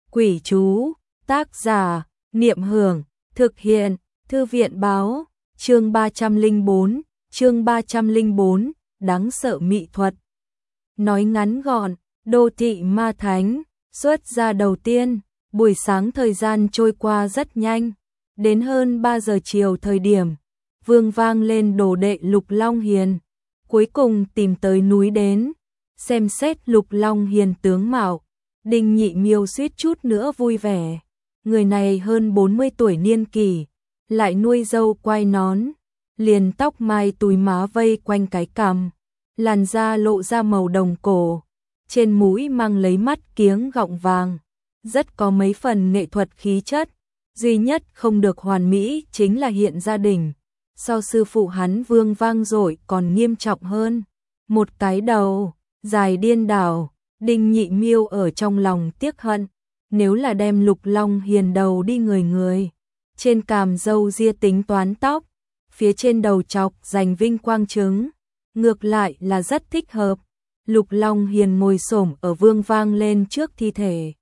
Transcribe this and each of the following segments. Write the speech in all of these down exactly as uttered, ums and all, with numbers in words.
Quỷ chú, tác giả, Niệm Hưởng, thực hiện, Thư viện báo, chương ba trăm lẻ bốn, chương ba trăm lẻ bốn, đáng sợ mỹ thuật. Nói ngắn gọn, đô thị ma thánh, xuất ra đầu tiên, buổi sáng thời gian trôi qua rất nhanh, đến hơn ba giờ chiều thời điểm, vương vang lên đồ đệ Lục Long Hiền, cuối cùng tìm tới núi đến, xem xét Lục Long Hiền tướng mạo. Đinh Nhị Miêu suýt chút nữa vui vẻ, người này hơn bốn mươi tuổi niên kỷ, lại nuôi râu quai nón, liền tóc mai túi má vây quanh cái cằm, làn da lộ ra màu đồng cổ, trên mũi mang lấy mắt kiếng gọng vàng, rất có mấy phần nghệ thuật khí chất, duy nhất không được hoàn mỹ chính là hiện gia đình, so sư phụ hắn Vương vang dội còn nghiêm trọng hơn, một cái đầu dài điên đảo. Đinh Nhị Miêu ở trong lòng tiếc hận, nếu là đem Lục Long Hiền đầu đi người người, trên càm râu ria tính toán tóc, phía trên đầu chọc dành vinh quang trứng, ngược lại là rất thích hợp. Lục Long Hiền ngồi xổm ở vương vang lên trước thi thể,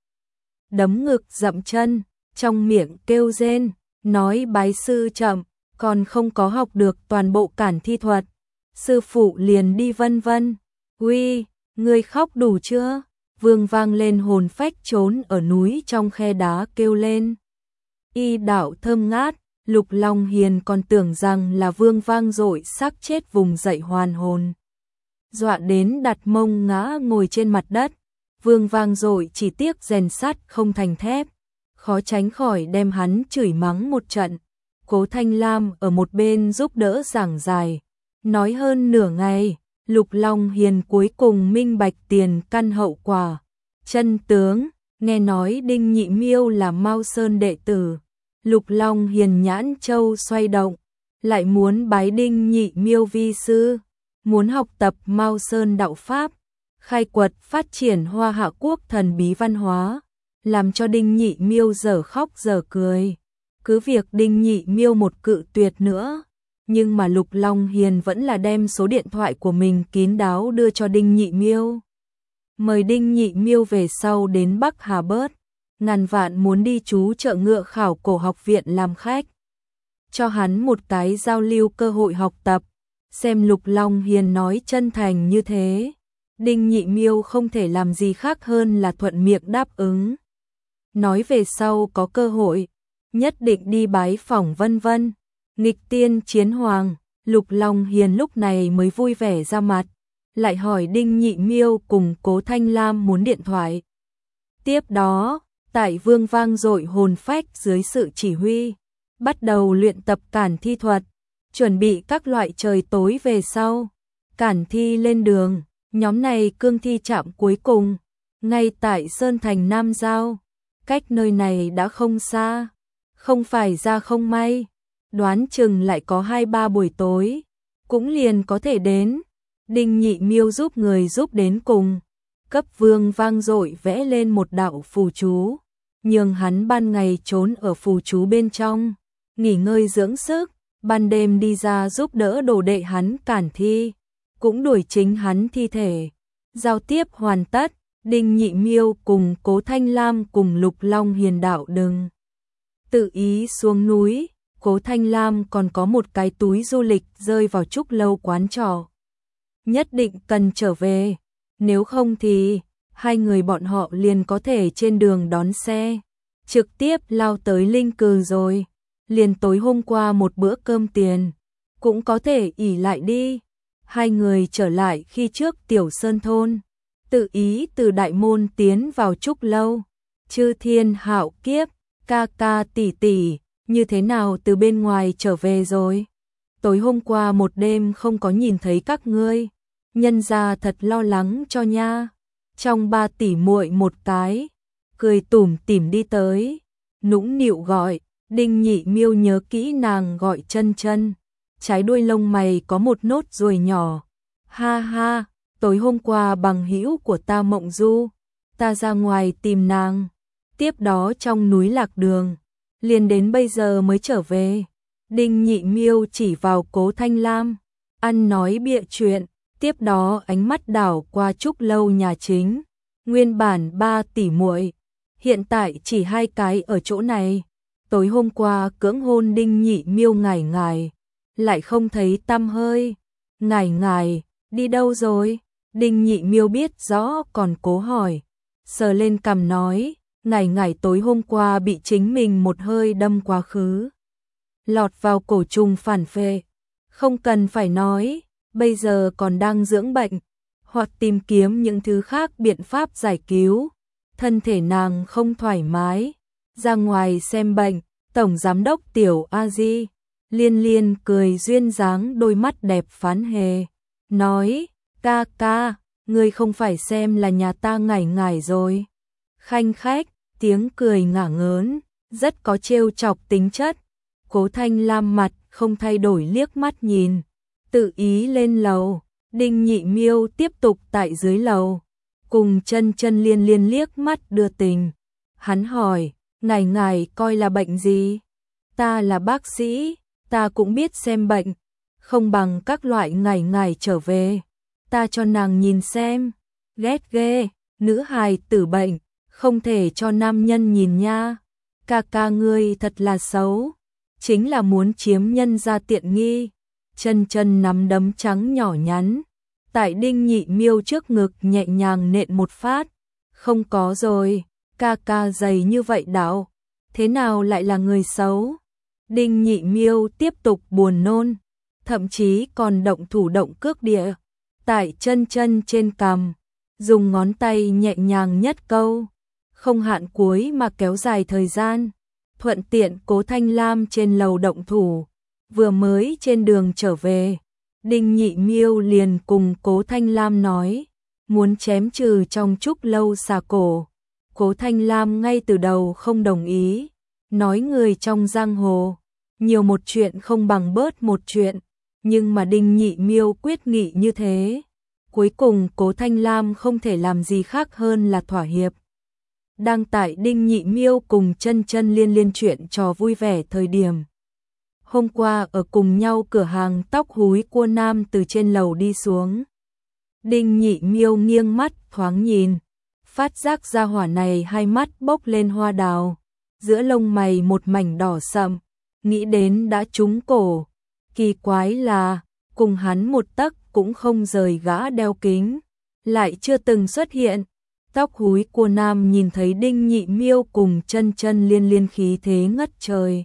đấm ngực dậm chân, trong miệng kêu rên, nói bái sư chậm, còn không có học được toàn bộ cản thi thuật, sư phụ liền đi vân vân. Uy, ngươi khóc đủ chưa? Vương vang lên hồn phách trốn ở núi trong khe đá kêu lên. Y đạo thơm ngát, Lục Long Hiền còn tưởng rằng là vương vang dội xác chết vùng dậy hoàn hồn. Dọa đến đặt mông ngã ngồi trên mặt đất, vương vang dội chỉ tiếc rèn sắt không thành thép, khó tránh khỏi đem hắn chửi mắng một trận. Cố Thanh Lam ở một bên giúp đỡ giảng giải, nói hơn nửa ngày. Lục Long Hiền cuối cùng minh bạch tiền căn hậu quả. Chân tướng, nghe nói Đinh Nhị Miêu là Mao Sơn đệ tử. Lục Long Hiền nhãn châu xoay động, lại muốn bái Đinh Nhị Miêu vi sư, muốn học tập Mao Sơn đạo pháp, khai quật phát triển Hoa Hạ quốc thần bí văn hóa, làm cho Đinh Nhị Miêu dở khóc dở cười. Cứ việc Đinh Nhị Miêu một cự tuyệt nữa, nhưng mà Lục Long Hiền vẫn là đem số điện thoại của mình kín đáo đưa cho Đinh Nhị Miêu. Mời Đinh Nhị Miêu về sau đến Bắc Hà Bớt, ngàn vạn muốn đi chú chợ ngựa khảo cổ học viện làm khách. Cho hắn một cái giao lưu cơ hội học tập, xem Lục Long Hiền nói chân thành như thế. Đinh Nhị Miêu không thể làm gì khác hơn là thuận miệng đáp ứng. Nói về sau có cơ hội, nhất định đi bái phỏng vân vân. Nghịch tiên chiến hoàng, Lục Long Hiền lúc này mới vui vẻ ra mặt, lại hỏi Đinh Nhị Miêu cùng Cố Thanh Lam muốn điện thoại. Tiếp đó, tại vương vang dội hồn phách dưới sự chỉ huy, bắt đầu luyện tập cản thi thuật, chuẩn bị các loại trời tối về sau. Cản thi lên đường, nhóm này cương thi trạm cuối cùng, ngay tại Sơn Thành Nam Giao, cách nơi này đã không xa, không phải ra không may. Đoán chừng lại có hai ba buổi tối, cũng liền có thể đến. Đinh Nhị Miêu giúp người giúp đến cùng, cấp vương vang dội vẽ lên một đạo phù chú, nhường hắn ban ngày trốn ở phù chú bên trong, nghỉ ngơi dưỡng sức, ban đêm đi ra giúp đỡ đồ đệ hắn cản thi, cũng đuổi chính hắn thi thể. Giao tiếp hoàn tất, Đinh Nhị Miêu cùng Cố Thanh Lam cùng Lục Long Hiền đạo đừng tự ý xuống núi. Cố Thanh Lam còn có một cái túi du lịch rơi vào Trúc Lâu quán trọ. Nhất định cần trở về, nếu không thì hai người bọn họ liền có thể trên đường đón xe, trực tiếp lao tới Linh Cừ rồi. Liền tối hôm qua một bữa cơm tiền, cũng có thể ỉ lại đi. Hai người trở lại khi trước Tiểu Sơn Thôn, tự ý từ đại môn tiến vào Trúc Lâu. Chư thiên hạo kiếp, ca ca tỷ tỷ. Như thế nào từ bên ngoài trở về rồi? Tối hôm qua một đêm không có nhìn thấy các ngươi, nhân gia thật lo lắng cho nha. Trong ba tỷ muội một cái, cười tủm tỉm đi tới, nũng nịu gọi. Đinh Nhị Miêu nhớ kỹ nàng gọi chân chân, trái đuôi lông mày có một nốt ruồi nhỏ. Ha ha, tối hôm qua bằng hữu của ta Mộng Du, ta ra ngoài tìm nàng, tiếp đó trong núi lạc đường, liền đến bây giờ mới trở về. Đinh Nhị Miêu chỉ vào Cố Thanh Lam, ăn nói bịa chuyện, tiếp đó ánh mắt đảo qua Trúc Lâu nhà chính. Nguyên bản ba tỷ muội, hiện tại chỉ hai cái ở chỗ này. Tối hôm qua cưỡng hôn Đinh Nhị Miêu ngải ngải, lại không thấy tăm hơi. Ngải ngải, đi đâu rồi? Đinh Nhị Miêu biết rõ còn cố hỏi. Sờ lên cằm nói, ngải ngải tối hôm qua bị chính mình một hơi đâm quá khứ. Lọt vào cổ trùng phản phệ. Không cần phải nói, bây giờ còn đang dưỡng bệnh, hoặc tìm kiếm những thứ khác biện pháp giải cứu. Thân thể nàng không thoải mái, ra ngoài xem bệnh. Tổng giám đốc Tiểu A Di Liên Liên cười duyên dáng đôi mắt đẹp phán hề, nói, ca ca, ngươi không phải xem là nhà ta ngải ngải rồi. Khanh khách, tiếng cười ngả ngớn, rất có trêu chọc tính chất. Cố Thanh Lam mặt không thay đổi liếc mắt nhìn, tự ý lên lầu. Đinh Nhị Miêu tiếp tục tại dưới lầu, cùng Chân Chân Liên Liên liếc mắt đưa tình. Hắn hỏi, ngải ngải coi là bệnh gì? Ta là bác sĩ, ta cũng biết xem bệnh, không bằng các loại ngải ngải trở về, ta cho nàng nhìn xem. Ghét ghê, nữ hài tử bệnh, không thể cho nam nhân nhìn nha. Ca ca ngươi thật là xấu, chính là muốn chiếm nhân gia tiện nghi. Chân Chân nắm đấm trắng nhỏ nhắn, tại Đinh Nhị Miêu trước ngực nhẹ nhàng nện một phát. Không có rồi, ca ca dày như vậy đạo, thế nào lại là người xấu? Đinh Nhị Miêu tiếp tục buồn nôn, thậm chí còn động thủ động cước địa, tại Chân Chân trên cằm, dùng ngón tay nhẹ nhàng nhất câu, không hạn cuối mà kéo dài thời gian. Thuận tiện Cố Thanh Lam trên lầu động thủ, vừa mới trên đường trở về, Đinh Nhị Miêu liền cùng Cố Thanh Lam nói, muốn chém trừ trong trúc lâu xà cổ. Cố Thanh Lam ngay từ đầu không đồng ý, nói người trong giang hồ, nhiều một chuyện không bằng bớt một chuyện, nhưng mà Đinh Nhị Miêu quyết nghị như thế. Cuối cùng Cố Thanh Lam không thể làm gì khác hơn là thỏa hiệp. Đang tại Đinh Nhị Miêu cùng Chân Chân Liên Liên chuyện trò vui vẻ thời điểm. Hôm qua ở cùng nhau cửa hàng tóc húi cua nam từ trên lầu đi xuống. Đinh Nhị Miêu nghiêng mắt thoáng nhìn, phát giác ra hỏa này hai mắt bốc lên hoa đào, giữa lông mày một mảnh đỏ sậm, nghĩ đến đã trúng cổ. Kỳ quái là, cùng hắn một tấc cũng không rời gã đeo kính, lại chưa từng xuất hiện. Tóc húi cua nam nhìn thấy Đinh Nhị Miêu cùng Chân Chân Liên Liên khí thế ngất trời,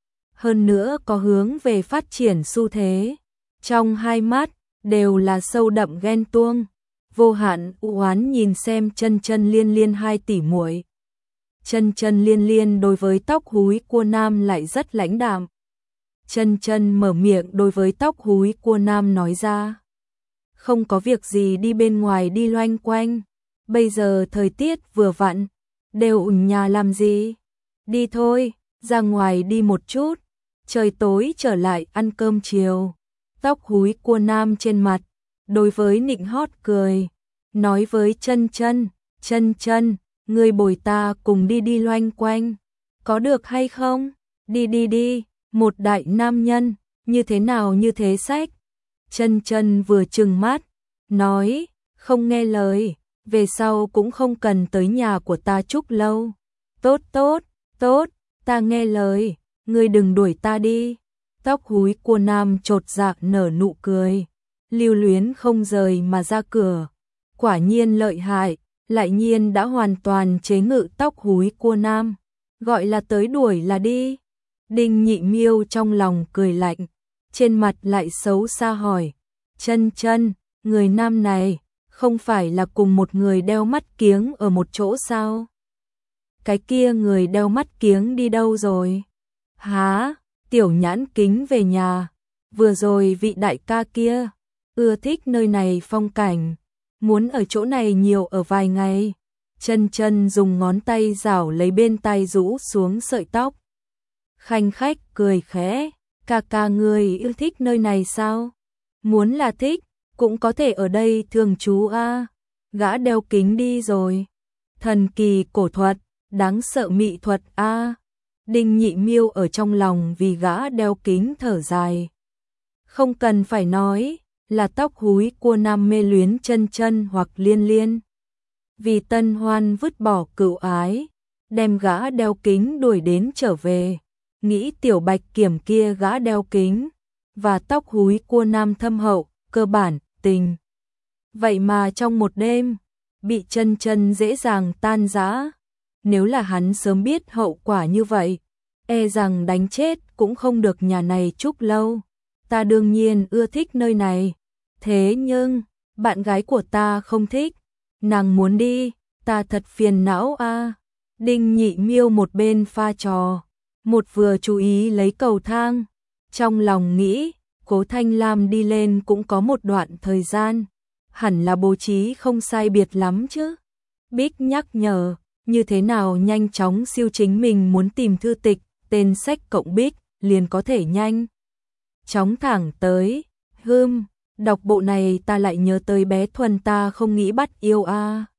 hơn nữa có hướng về phát triển xu thế, trong hai mắt đều là sâu đậm ghen tuông, vô hạn u oán nhìn xem Chân Chân Liên Liên hai tỷ muội. Chân Chân Liên Liên đối với tóc húi cua nam lại rất lãnh đạm. Chân Chân mở miệng đối với tóc húi cua nam nói ra, không có việc gì đi bên ngoài đi loanh quanh, bây giờ thời tiết vừa vặn, đều ở nhà làm gì? Đi thôi, ra ngoài đi một chút, trời tối trở lại ăn cơm chiều. Tóc húi cua nam trên mặt, đối với nịnh hót cười, nói với Chân Chân, Chân Chân, ngươi bồi ta cùng đi đi loanh quanh, có được hay không? Đi đi đi, một đại nam nhân, như thế nào như thế sách? Chân Chân vừa trừng mắt, nói, không nghe lời, về sau cũng không cần tới nhà của ta trúc lâu. Tốt tốt, tốt, ta nghe lời, ngươi đừng đuổi ta đi. Tóc húi cua nam chột dạ nở nụ cười, lưu luyến không rời mà ra cửa. Quả nhiên lợi hại, lại nhiên đã hoàn toàn chế ngự tóc húi cua nam, gọi là tới đuổi là đi. Đinh Nhị Miêu trong lòng cười lạnh, trên mặt lại xấu xa hỏi, Chân Chân, người nam này không phải là cùng một người đeo mắt kiếng ở một chỗ sao? Cái kia người đeo mắt kiếng đi đâu rồi? Hả? Tiểu nhãn kính về nhà, vừa rồi vị đại ca kia ưa thích nơi này phong cảnh, muốn ở chỗ này nhiều ở vài ngày. Chân Chân dùng ngón tay rảo lấy bên tai rũ xuống sợi tóc, khanh khách cười khẽ, ca ca ngươi yêu thích nơi này sao? Muốn là thích, cũng có thể ở đây thường trú a. Gã đeo kính đi rồi. Thần kỳ cổ thuật, đáng sợ mỹ thuật a. Đinh Nhị Miêu ở trong lòng vì gã đeo kính thở dài. Không cần phải nói, là tóc húi cua nam mê luyến Chân Chân hoặc Liên Liên. Vì tân hoan vứt bỏ cựu ái, đem gã đeo kính đuổi đến trở về. Nghĩ Tiểu Bạch Kiểm kia gã đeo kính và tóc húi cua nam thâm hậu, cơ bản, tình. Vậy mà trong một đêm, bị chân chân dễ dàng tan rã. Nếu là hắn sớm biết hậu quả như vậy, e rằng đánh chết cũng không được nhà này chúc lâu. Ta đương nhiên ưa thích nơi này. Thế nhưng, bạn gái của ta không thích. Nàng muốn đi, ta thật phiền não a. Đinh Nhị Miêu một bên pha trò, một vừa chú ý lấy cầu thang. Trong lòng nghĩ, Cố Thanh Lam đi lên cũng có một đoạn thời gian. Hẳn là bố trí không sai biệt lắm chứ. Bích nhắc nhở, như thế nào nhanh chóng siêu chính mình muốn tìm thư tịch, tên sách cộng Bích, liền có thể nhanh chóng thẳng tới. Hưm, đọc bộ này ta lại nhớ tới bé Thuần ta không nghĩ bắt yêu a.